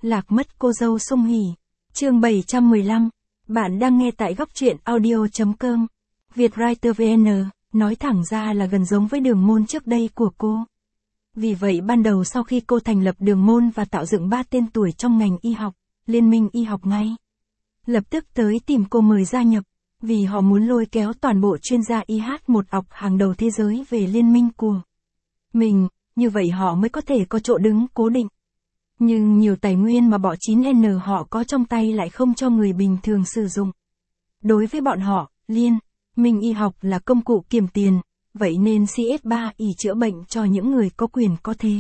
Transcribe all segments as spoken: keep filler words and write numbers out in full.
Lạc mất cô dâu Sung Hỉ. Chương bảy trăm mười lăm. Bạn đang nghe tại góc truyện audio chấm com. Vietwriter vê en, nói thẳng ra là gần giống với đường môn trước đây của cô. Vì vậy ban đầu sau khi cô thành lập đường môn và tạo dựng ba tên tuổi trong ngành y học, Liên minh y học ngay lập tức tới tìm cô mời gia nhập, vì họ muốn lôi kéo toàn bộ chuyên gia y hát một học hàng đầu thế giới về liên minh của mình, như vậy họ mới có thể có chỗ đứng cố định. Nhưng nhiều tài nguyên mà bọ chín en họ có trong tay lại không cho người bình thường sử dụng. Đối với bọn họ, Liên minh y học là công cụ kiếm tiền, vậy nên xê ét ba y chữa bệnh cho những người có quyền có thế.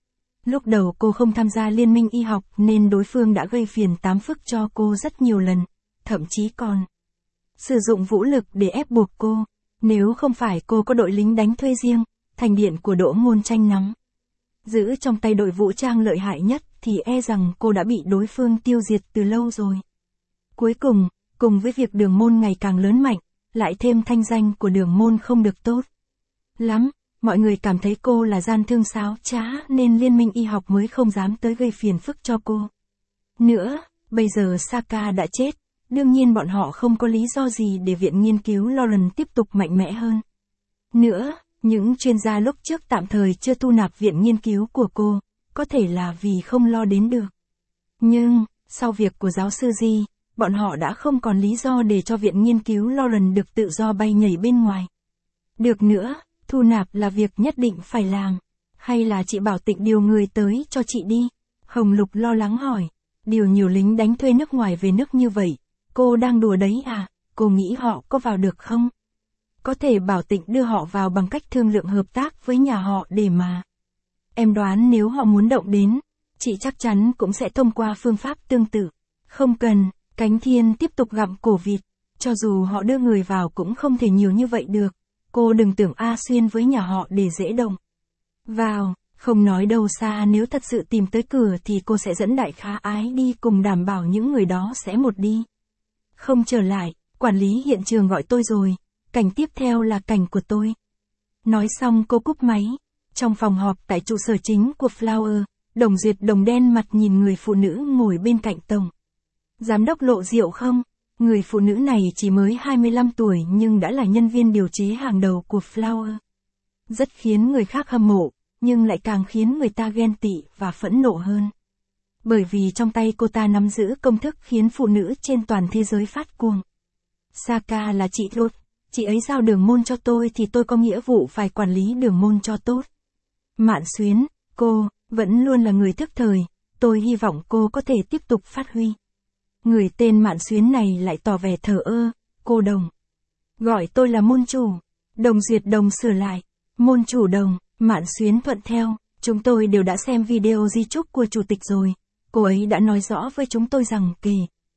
Lúc đầu cô không tham gia liên minh y học nên đối phương đã gây phiền tám phức cho cô rất nhiều lần, thậm chí còn sử dụng vũ lực để ép buộc cô. Nếu không phải cô có đội lính đánh thuê riêng, thành điện của Đỗ Ngôn Tranh nắm giữ trong tay đội vũ trang lợi hại nhất thì e rằng cô đã bị đối phương tiêu diệt từ lâu rồi. Cuối cùng, cùng với việc đường môn ngày càng lớn mạnh, lại thêm thanh danh của đường môn không được tốt lắm, mọi người cảm thấy cô là gian thương xáo trá nên liên minh y học mới không dám tới gây phiền phức cho cô nữa. Bây giờ Saka đã chết, đương nhiên bọn họ không có lý do gì để viện nghiên cứu Lauren tiếp tục mạnh mẽ hơn nữa. Những chuyên gia lúc trước tạm thời chưa thu nạp viện nghiên cứu của cô, có thể là vì không lo đến được. Nhưng, sau việc của giáo sư Di, bọn họ đã không còn lý do để cho viện nghiên cứu Lauren được tự do bay nhảy bên ngoài. Được nữa, thu nạp là việc nhất định phải làm. Hay là chị bảo Tịnh điều người tới cho chị đi? Hồng Lục lo lắng hỏi. Điều nhiều lính đánh thuê nước ngoài về nước như vậy, cô đang đùa đấy à? Cô nghĩ họ có vào được không? Có thể bảo Tịnh đưa họ vào bằng cách thương lượng hợp tác với nhà họ để mà. Em đoán nếu họ muốn động đến, chị chắc chắn cũng sẽ thông qua phương pháp tương tự. Không cần, Cánh Thiên tiếp tục gặm cổ vịt. Cho dù họ đưa người vào cũng không thể nhiều như vậy được. Cô đừng tưởng A Xuyên với nhà họ để dễ động vào, không nói đâu xa, nếu thật sự tìm tới cửa thì cô sẽ dẫn Đại Khá Ái đi cùng, đảm bảo những người đó sẽ một đi không trở lại. Quản lý hiện trường gọi tôi rồi, cảnh tiếp theo là cảnh của tôi. Nói xong cô cúp máy. Trong phòng họp tại trụ sở chính của Flower, Đồng Duyệt Đồng đen mặt nhìn người phụ nữ ngồi bên cạnh Tổng Giám đốc Lộ Diệu không? Người phụ nữ này chỉ mới hai mươi lăm tuổi nhưng đã là nhân viên điều chế hàng đầu của Flower. Rất khiến người khác hâm mộ, nhưng lại càng khiến người ta ghen tị và phẫn nộ hơn. Bởi vì trong tay cô ta nắm giữ công thức khiến phụ nữ trên toàn thế giới phát cuồng. Saka là chị Ruth, chị ấy giao đường môn cho tôi thì tôi có nghĩa vụ phải quản lý đường môn cho tốt. Mạn Xuyến, cô, vẫn luôn là người thức thời, tôi hy vọng cô có thể tiếp tục phát huy. Người tên Mạn Xuyến này lại tỏ vẻ thờ ơ. Cô Đồng, gọi tôi là môn chủ. Đồng Duyệt Đồng sửa lại. Môn chủ Đồng. Mạn Xuyến thuận theo. Chúng tôi đều đã xem video di chúc của chủ tịch rồi. Cô ấy đã nói rõ với chúng tôi rằng kể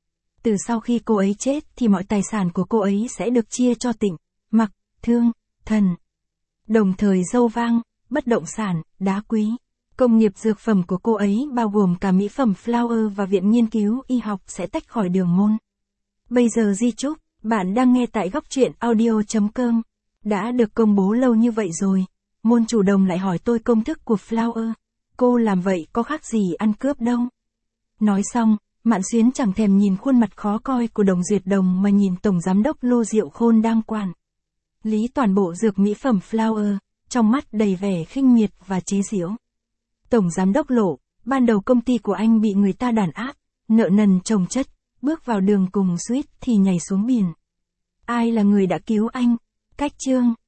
từ sau khi cô ấy chết thì mọi tài sản của cô ấy sẽ được chia cho Tịnh, Mặc, Thương, Thần. Đồng thời dâu vang, bất động sản, đá quý. Công nghiệp dược phẩm của cô ấy bao gồm cả mỹ phẩm Flower và viện nghiên cứu y học sẽ tách khỏi đường môn. Bây giờ di chúc, bạn đang nghe tại góc truyện audio chấm com. Đã được công bố lâu như vậy rồi. Môn chủ Đồng lại hỏi tôi công thức của Flower. Cô làm vậy có khác gì ăn cướp đâu. Nói xong, Mạn Xuyến chẳng thèm nhìn khuôn mặt khó coi của Đồng Duyệt Đồng mà nhìn Tổng Giám đốc Lô Diệu Khôn đang quản lý toàn bộ dược mỹ phẩm Flower, trong mắt đầy vẻ khinh miệt và chế giễu. Tổng Giám đốc Lộ, ban đầu công ty của anh bị người ta đàn áp, nợ nần chồng chất, bước vào đường cùng suýt thì nhảy xuống biển. Ai là người đã cứu anh? Cách chương.